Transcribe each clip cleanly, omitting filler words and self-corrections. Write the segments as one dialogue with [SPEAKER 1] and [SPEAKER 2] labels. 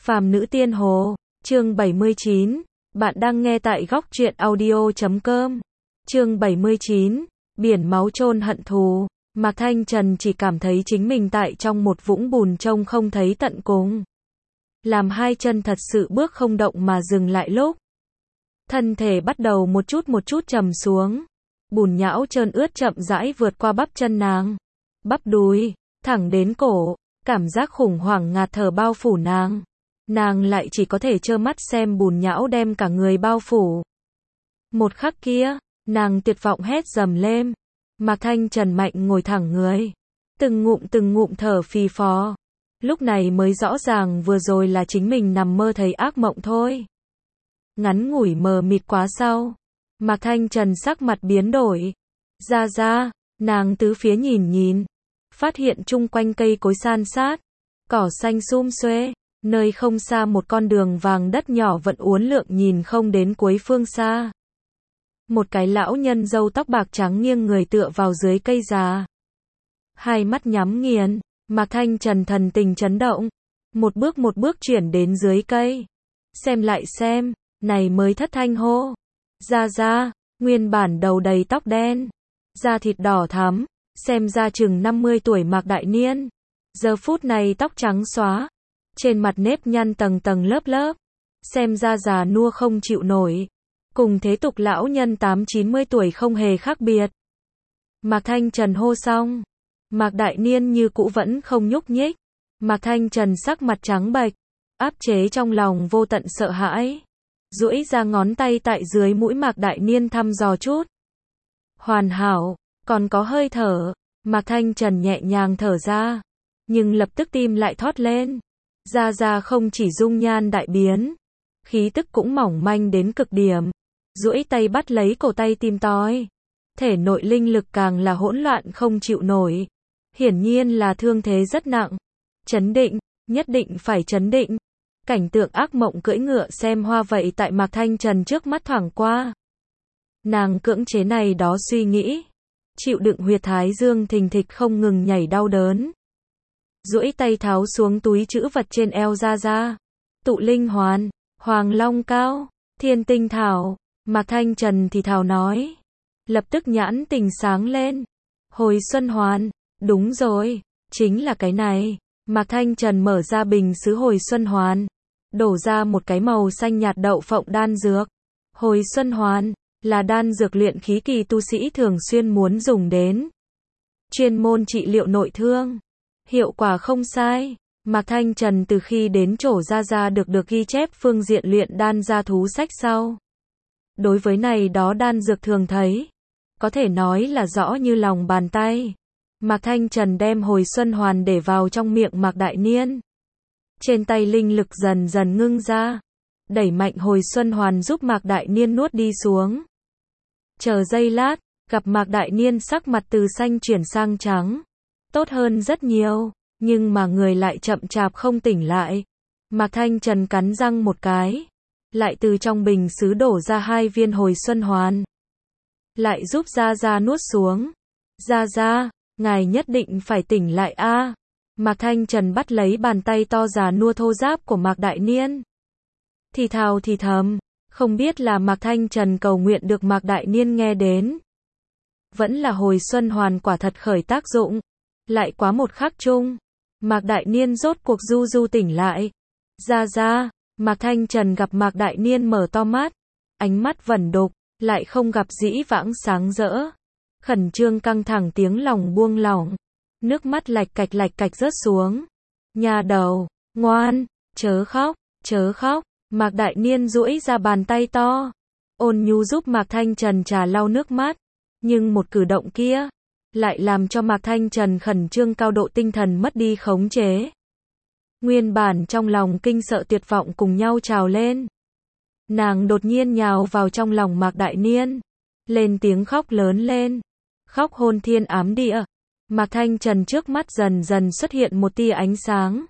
[SPEAKER 1] Phàm nữ tiên hồ, chương 79, bạn đang nghe tại góc truyện audio.com. Chương 79, biển máu chôn hận thù. Mạc Thanh Trần chỉ cảm thấy chính mình tại trong một vũng bùn trông không thấy tận cùng. Làm hai chân thật sự bước không động mà dừng lại lúc. Thân thể bắt đầu một chút trầm xuống. Bùn nhão trơn ướt chậm rãi vượt qua bắp chân nàng. Bắp đùi, thẳng đến cổ, cảm giác khủng hoảng ngạt thở bao phủ nàng. Nàng lại chỉ có thể trơ mắt xem bùn nhão đem cả người bao phủ. Một khắc kia, nàng tuyệt vọng hét dầm lên. Mạc Thanh Trần mạnh ngồi thẳng người. Từng ngụm thở phì phò. Lúc này mới rõ ràng vừa rồi là chính mình nằm mơ thấy ác mộng thôi. Ngắn ngủi mờ mịt quá sau. Mạc Thanh Trần sắc mặt biến đổi. Ra, nàng tứ phía nhìn. Phát hiện chung quanh cây cối san sát. Cỏ xanh sum xuê. Nơi không xa một con đường vàng đất nhỏ vẫn uốn lượn nhìn không đến cuối phương xa. Một cái lão nhân râu tóc bạc trắng nghiêng người tựa vào dưới cây già. Hai mắt nhắm nghiền, Mạc Thanh Trần thần tình chấn động. Một bước chuyển đến dưới cây. Xem lại xem, này mới thất thanh hô. Ra, nguyên bản đầu đầy tóc đen. Da thịt đỏ thắm, xem ra chừng 50 tuổi Mạc Đại Niên. Giờ phút này tóc trắng xóa. Trên mặt nếp nhăn tầng lớp. Xem ra già nua không chịu nổi. Cùng thế tục lão nhân 80-90 tuổi không hề khác biệt. Mạc Thanh Trần hô xong. Mạc Đại Niên như cũ vẫn không nhúc nhích. Mạc Thanh Trần sắc mặt trắng bệch. Áp chế trong lòng vô tận sợ hãi. Duỗi ra ngón tay tại dưới mũi Mạc Đại Niên thăm dò chút. Hoàn hảo, còn có hơi thở. Mạc Thanh Trần nhẹ nhàng thở ra. Nhưng lập tức tim lại thót lên. Ra không chỉ dung nhan đại biến. Khí tức cũng mỏng manh đến cực điểm. Duỗi tay bắt lấy cổ tay tim tói. Thể nội linh lực càng là hỗn loạn không chịu nổi. Hiển nhiên là thương thế rất nặng. Chấn định, nhất định phải chấn định. Cảnh tượng ác mộng cưỡi ngựa xem hoa vậy tại Mạc Thanh Trần trước mắt thoảng qua. Nàng cưỡng chế này đó suy nghĩ. Chịu đựng huyệt thái dương thình thịch không ngừng nhảy đau đớn. Duỗi tay tháo xuống túi trữ vật trên eo ra. Tụ linh hoàn, hoàng long cao, thiên tinh thảo. Mạc Thanh Trần thì thào nói. Lập tức nhãn tình sáng lên. Hồi xuân hoàn, đúng rồi, chính là cái này. Mạc Thanh Trần mở ra bình sứ hồi xuân hoàn. Đổ ra một cái màu xanh nhạt đậu phộng đan dược. Hồi xuân hoàn, là đan dược luyện khí kỳ tu sĩ thường xuyên muốn dùng đến. Chuyên môn trị liệu nội thương. Hiệu quả không sai. Mạc Thanh Trần từ khi đến chỗ ra được ghi chép phương diện luyện đan gia thú sách sau. Đối với này đó đan dược thường thấy. Có thể nói là rõ như lòng bàn tay. Mạc Thanh Trần đem hồi xuân hoàn để vào trong miệng Mạc Đại Niên. Trên tay linh lực dần ngưng ra. Đẩy mạnh hồi xuân hoàn giúp Mạc Đại Niên nuốt đi xuống. Chờ giây lát, gặp Mạc Đại Niên sắc mặt từ xanh chuyển sang trắng. Tốt hơn rất nhiều, nhưng mà người lại chậm chạp không tỉnh lại. Mạc Thanh Trần cắn răng một cái. Lại từ trong bình sứ đổ ra 2 viên hồi xuân hoàn. Lại giúp ra nuốt xuống. Ra, ngài nhất định phải tỉnh lại a. Mạc Thanh Trần bắt lấy bàn tay to già nua thô ráp của Mạc Đại Niên. Thì thào thì thầm, không biết là Mạc Thanh Trần cầu nguyện được Mạc Đại Niên nghe đến. Vẫn là hồi xuân hoàn quả thật khởi tác dụng. Lại quá một khắc chung. Mạc Đại Niên rốt cuộc du tỉnh lại. Ra, Mạc Thanh Trần gặp Mạc Đại Niên mở to mắt. Ánh mắt vẩn đục, lại không gặp dĩ vãng sáng rỡ. Khẩn trương căng thẳng tiếng lòng buông lỏng. Nước mắt lạch cạch rớt xuống. Nhà đầu, ngoan, chớ khóc. Mạc Đại Niên duỗi ra bàn tay to. Ôn nhu giúp Mạc Thanh Trần trà lau nước mắt. Nhưng một cử động kia lại làm cho Mạc Thanh Trần khẩn trương cao độ tinh thần mất đi khống chế. Nguyên bản trong lòng kinh sợ tuyệt vọng cùng nhau trào lên. Nàng đột nhiên nhào vào trong lòng Mạc Đại Niên. Lên tiếng khóc lớn lên. Khóc hôn thiên ám địa. Mạc Thanh Trần trước mắt dần xuất hiện một tia ánh sáng.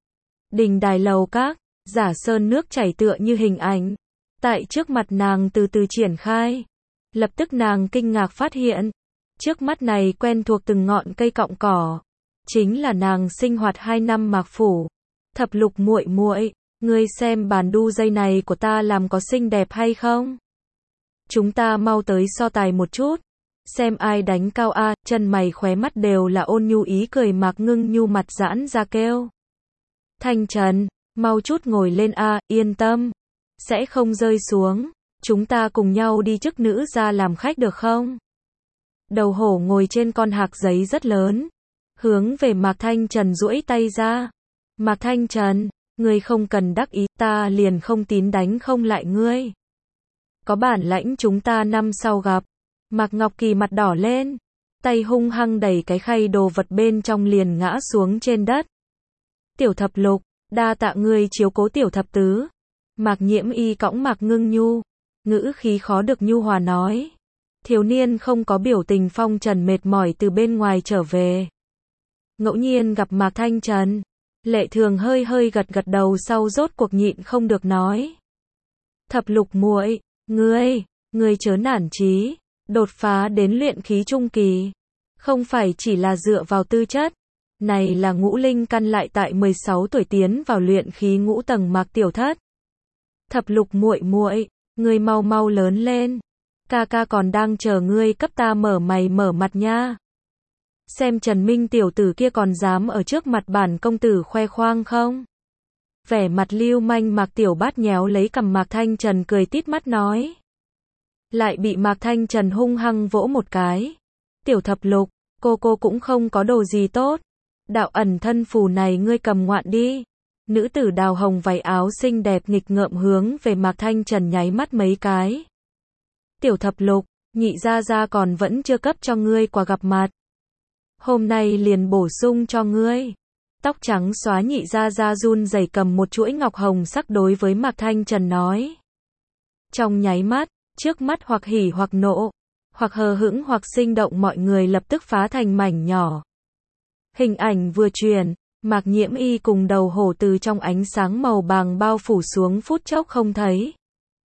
[SPEAKER 1] Đình đài lầu các, giả sơn nước chảy tựa như hình ảnh. Tại trước mặt nàng từ từ triển khai. Lập tức nàng kinh ngạc phát hiện. Trước mắt này quen thuộc từng ngọn cây cọng cỏ. Chính là nàng sinh hoạt 2 năm Mạc Phủ. Thập lục muội muội, Ngươi xem bàn đu dây này của ta làm có xinh đẹp hay không? Chúng ta mau tới so tài một chút. Xem ai đánh cao a. Chân mày khóe mắt đều là ôn nhu ý cười. Mạc Ngưng Nhu mặt giãn ra kêu. Thanh Trần, mau chút ngồi lên a, yên tâm. Sẽ không rơi xuống. Chúng ta cùng nhau đi chức nữ ra làm khách được không? Đầu hổ ngồi trên con hạc giấy rất lớn. Hướng về Mạc Thanh Trần duỗi tay ra. Mạc Thanh Trần, ngươi không cần đắc ý, ta liền không tín đánh không lại ngươi. Có bản lãnh chúng ta năm sau gặp. Mạc Ngọc Kỳ mặt đỏ lên. Tay hung hăng đẩy cái khay đồ vật bên trong liền ngã xuống trên đất. Tiểu Thập Lục, đa tạ ngươi chiếu cố Tiểu Thập Tứ. Mạc Nhiễm Y cõng Mạc Ngưng Nhu. Ngữ khí khó được nhu hòa nói. Thiếu niên không có biểu tình phong trần mệt mỏi từ bên ngoài trở về. Ngẫu nhiên gặp Mạc Thanh Trần. Lệ Thường hơi hơi gật gật đầu sau rốt cuộc nhịn không được nói. Thập Lục muội, ngươi chớ nản chí. Đột phá đến luyện khí trung kỳ. Không phải chỉ là dựa vào tư chất. Này là ngũ linh căn lại tại 16 tuổi tiến vào luyện khí ngũ tầng Mạc Tiểu Thất. Thập Lục muội muội, ngươi mau mau lớn lên. Ca ca còn đang chờ ngươi cấp ta mở mày mở mặt nha. Xem Trần Minh tiểu tử kia còn dám ở trước mặt bản công tử khoe khoang không? Vẻ mặt lưu manh Mạc Tiểu Bát nhéo lấy cằm Mạc Thanh Trần cười tít mắt nói. Lại bị Mạc Thanh Trần hung hăng vỗ một cái. Tiểu Thập Lục, cô cũng không có đồ gì tốt. Đạo ẩn thân phù này ngươi cầm ngoạn đi. Nữ tử đào hồng váy áo xinh đẹp nghịch ngợm hướng về Mạc Thanh Trần nháy mắt mấy cái. Tiểu Thập Lục, nhị gia gia còn vẫn chưa cấp cho ngươi quà gặp mặt. Hôm nay liền bổ sung cho ngươi. Tóc trắng xóa nhị gia gia run rẩy cầm một chuỗi ngọc hồng sắc đối với Mạc Thanh Trần nói. Trong nháy mắt, trước mắt hoặc hỉ hoặc nộ, hoặc hờ hững hoặc sinh động mọi người lập tức phá thành mảnh nhỏ. Hình ảnh vừa truyền, Mạc Nhiễm Y cùng đầu hổ từ trong ánh sáng màu vàng bao phủ xuống phút chốc không thấy.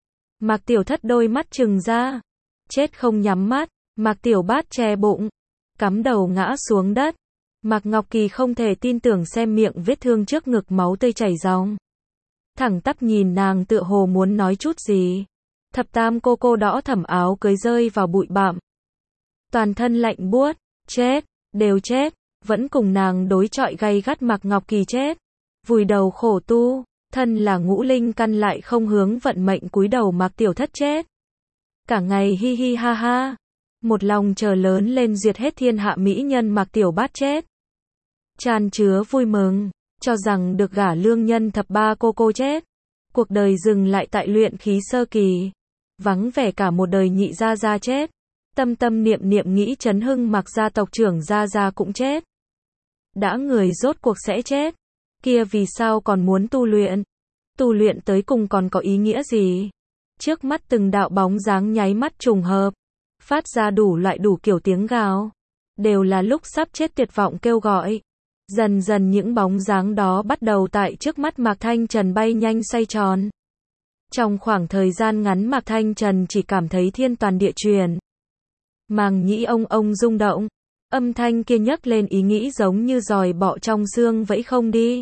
[SPEAKER 1] Mạc Tiểu Thất đôi mắt trừng ra, chết không nhắm mắt. Mạc Tiểu Bát che bụng, cắm đầu ngã xuống đất. Mạc Ngọc Kỳ không thể tin tưởng xem miệng vết thương trước ngực máu tươi chảy ròng. Thẳng tắp nhìn nàng tựa hồ muốn nói chút gì. Thập tam cô đỏ thẫm áo cưới rơi vào bụi bặm. Toàn thân lạnh buốt, chết, đều chết, vẫn cùng nàng đối chọi gay gắt. Mạc Ngọc Kỳ chết, vùi đầu khổ tu, thân là ngũ linh căn lại không hướng vận mệnh cúi đầu. Mạc Tiểu Thất chết, cả ngày hi hi ha ha, một lòng chờ lớn lên diệt hết thiên hạ mỹ nhân. Mạc Tiểu Bát chết, tràn chứa vui mừng, cho rằng được gả lương nhân. Thập ba cô chết, cuộc đời dừng lại tại luyện khí sơ kỳ, vắng vẻ cả một đời. Nhị gia gia chết, tâm tâm niệm niệm nghĩ chấn hưng Mạc gia tộc trưởng gia gia cũng chết. Đã người rốt cuộc sẽ chết, kia vì sao còn muốn tu luyện? Tu luyện tới cùng còn có ý nghĩa gì? Trước mắt từng đạo bóng dáng nháy mắt trùng hợp, phát ra đủ loại đủ kiểu tiếng gào, đều là lúc sắp chết tuyệt vọng kêu gọi. Dần dần những bóng dáng đó bắt đầu tại trước mắt Mạc Thanh Trần bay nhanh xoay tròn. Trong khoảng thời gian ngắn Mạc Thanh Trần chỉ cảm thấy thiên toàn địa chuyển. Màng nhĩ ông rung động, âm thanh kia nhấc lên ý nghĩ giống như giòi bọ trong xương vẫy không đi.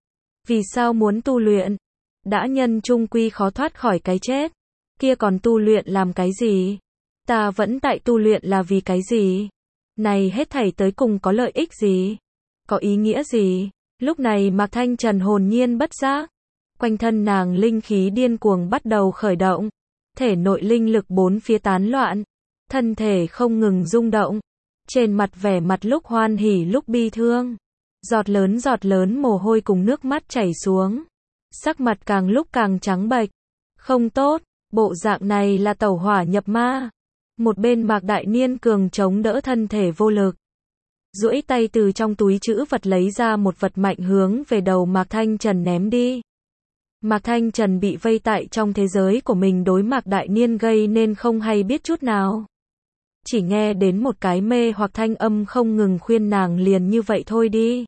[SPEAKER 1] Vì sao muốn tu luyện? Đã nhân chung quy khó thoát khỏi cái chết, kia còn tu luyện làm cái gì? Ta vẫn tại tu luyện là vì cái gì? Này hết thảy tới cùng có lợi ích gì? Có ý nghĩa gì? Lúc này Mạc Thanh Trần hồn nhiên bất giác. Quanh thân nàng linh khí điên cuồng bắt đầu khởi động. Thể nội linh lực bốn phía tán loạn. Thân thể không ngừng rung động. Trên mặt vẻ mặt lúc hoan hỉ lúc bi thương. Giọt lớn mồ hôi cùng nước mắt chảy xuống. Sắc mặt càng lúc càng trắng bệch. Không tốt, bộ dạng này là tẩu hỏa nhập ma. Một bên Mạc Đại Niên cường chống đỡ thân thể vô lực. Duỗi tay từ trong túi trữ vật lấy ra một vật mạnh hướng về đầu Mạc Thanh Trần ném đi. Mạc Thanh Trần bị vây tại trong thế giới của mình đối Mạc Đại Niên gây nên không hay biết chút nào. Chỉ nghe đến một cái mê hoặc thanh âm không ngừng khuyên nàng liền như vậy thôi đi.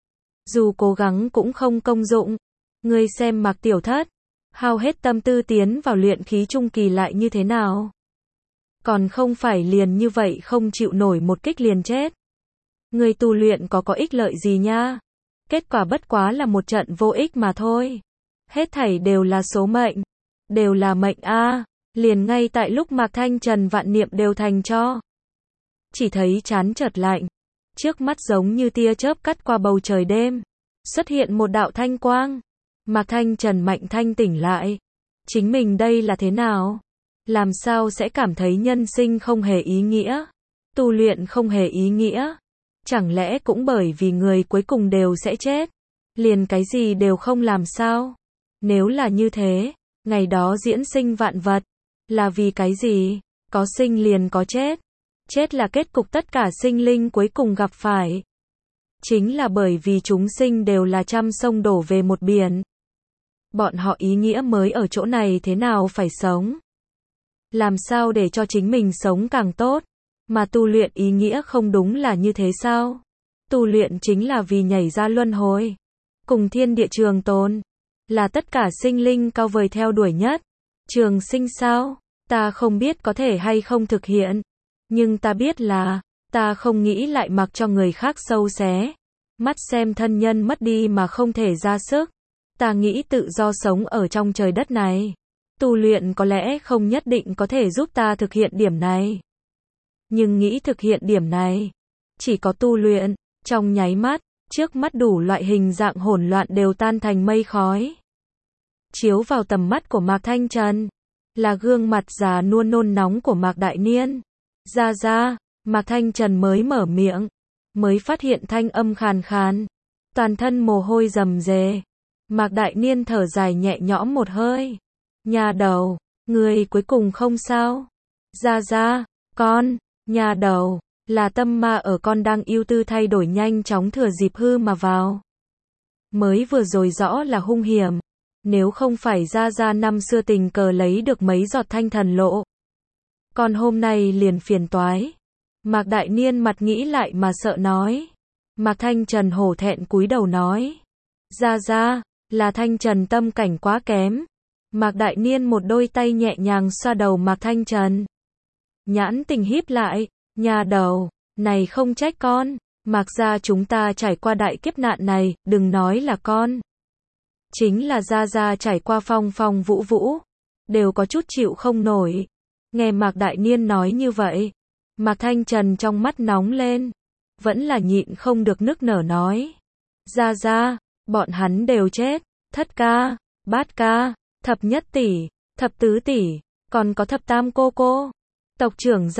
[SPEAKER 1] Dù cố gắng cũng không công dụng. Ngươi xem Mạc Tiểu Thất, hao hết tâm tư tiến vào luyện khí trung kỳ lại như thế nào? Còn không phải liền như vậy không chịu nổi một kích liền chết. Ngươi tu luyện có ích lợi gì nha? Kết quả bất quá là một trận vô ích mà thôi. Hết thảy đều là số mệnh. Đều là mệnh a. Liền ngay tại lúc Mạc Thanh Trần vạn niệm đều thành cho. Chỉ thấy trán chợt lạnh. Trước mắt giống như tia chớp cắt qua bầu trời đêm. Xuất hiện một đạo thanh quang. Mạc Thanh Trần mạnh thanh tỉnh lại. Chính mình đây là thế nào? Làm sao sẽ cảm thấy nhân sinh không hề ý nghĩa? Tu luyện không hề ý nghĩa? Chẳng lẽ cũng bởi vì người cuối cùng đều sẽ chết? Liền cái gì đều không làm sao? Nếu là như thế, ngày đó diễn sinh vạn vật, là vì cái gì? Có sinh liền có chết. Chết là kết cục tất cả sinh linh cuối cùng gặp phải. Chính là bởi vì chúng sinh đều là trăm sông đổ về một biển. Bọn họ ý nghĩa mới ở chỗ này thế nào phải sống? Làm sao để cho chính mình sống càng tốt? Mà tu luyện ý nghĩa không đúng là như thế sao? Tu luyện chính là vì nhảy ra luân hồi. Cùng thiên địa trường tồn. Là tất cả sinh linh cao vời theo đuổi nhất. Trường sinh sao? Ta không biết có thể hay không thực hiện. Nhưng ta biết là, ta không nghĩ lại mặc cho người khác sâu xé. Mắt xem thân nhân mất đi mà không thể ra sức. Ta nghĩ tự do sống ở trong trời đất này. Tu luyện có lẽ không nhất định có thể giúp ta thực hiện điểm này. Nhưng nghĩ thực hiện điểm này, chỉ có tu luyện, trong nháy mắt, trước mắt đủ loại hình dạng hỗn loạn đều tan thành mây khói. Chiếu vào tầm mắt của Mạc Thanh Trần, là gương mặt già nua nôn nóng của Mạc Đại Niên. Ra, Mạc Thanh Trần mới mở miệng, mới phát hiện thanh âm khàn khàn, toàn thân mồ hôi rầm rề. Mạc Đại Niên thở dài nhẹ nhõm một hơi. Nhà đầu, người cuối cùng không sao? Ra, con, nhà đầu, là tâm ma ở con đang ưu tư thay đổi nhanh chóng thừa dịp hư mà vào. Mới vừa rồi rõ là hung hiểm. Nếu không phải ra năm xưa tình cờ lấy được mấy giọt thanh thần lộ. Con hôm nay liền phiền toái. Mạc Đại Niên mặt nghĩ lại mà sợ nói. Mạc Thanh Trần hổ thẹn cúi đầu nói. Ra, là Thanh Trần tâm cảnh quá kém. Mạc Đại Niên một đôi tay nhẹ nhàng xoa đầu Mạc Thanh Trần. Nhãn tình híp lại, nhà đầu, này không trách con. Mạc gia chúng ta trải qua đại kiếp nạn này, đừng nói là con. Chính là ra trải qua phong phong vũ vũ, đều có chút chịu không nổi. Nghe Mạc Đại Niên nói như vậy, Mạc Thanh Trần trong mắt nóng lên, vẫn là nhịn không được nức nở nói. Ra, bọn hắn đều chết, thất ca, bát ca, thập nhất tỷ, thập tứ tỷ, còn có thập tam cô. Tộc trưởng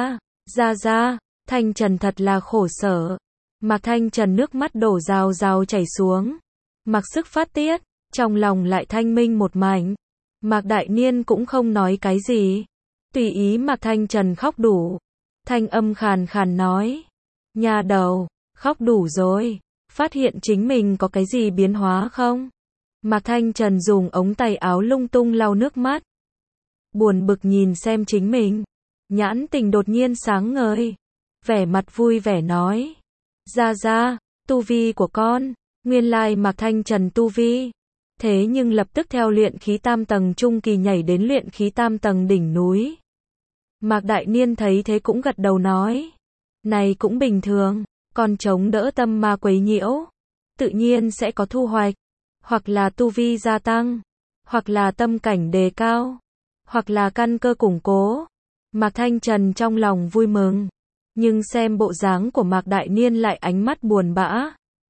[SPEAKER 1] ra, Thanh Trần thật là khổ sở. Mạc Thanh Trần nước mắt đổ rào rào chảy xuống. Mặc sức phát tiết, trong lòng lại thanh minh một mảnh. Mạc Đại Niên cũng không nói cái gì. Tùy ý Mạc Thanh Trần khóc đủ. Thanh âm khàn khàn nói. Nhà đầu, khóc đủ rồi. Phát hiện chính mình có cái gì biến hóa không? Mạc Thanh Trần dùng ống tay áo lung tung lau nước mắt. Buồn bực nhìn xem chính mình. Nhãn tình đột nhiên sáng ngời. Vẻ mặt vui vẻ nói. Ra, tu vi của con. Nguyên lai Mạc Thanh Trần tu vi. Thế nhưng lập tức theo luyện khí tam tầng trung kỳ nhảy đến luyện khí tam tầng đỉnh núi. Mạc Đại Niên thấy thế cũng gật đầu nói. Này cũng bình thường, con chống đỡ tâm ma quấy nhiễu. Tự nhiên sẽ có thu hoạch. Hoặc là tu vi gia tăng. Hoặc là tâm cảnh đề cao. Hoặc là căn cơ củng cố. Mạc Thanh Trần trong lòng vui mừng. Nhưng xem bộ dáng của Mạc Đại Niên lại ánh mắt buồn bã.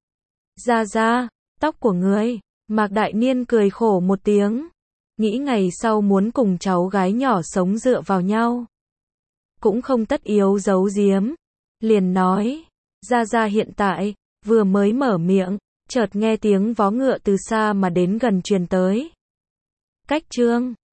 [SPEAKER 1] Ra, tóc của ngươi. Mạc Đại Niên cười khổ một tiếng. Nghĩ ngày sau muốn cùng cháu gái nhỏ sống dựa vào nhau. Cũng không tất yếu giấu giếm. Liền nói. Ra hiện tại, vừa mới mở miệng, chợt nghe tiếng vó ngựa từ xa mà đến gần truyền tới. Cách chương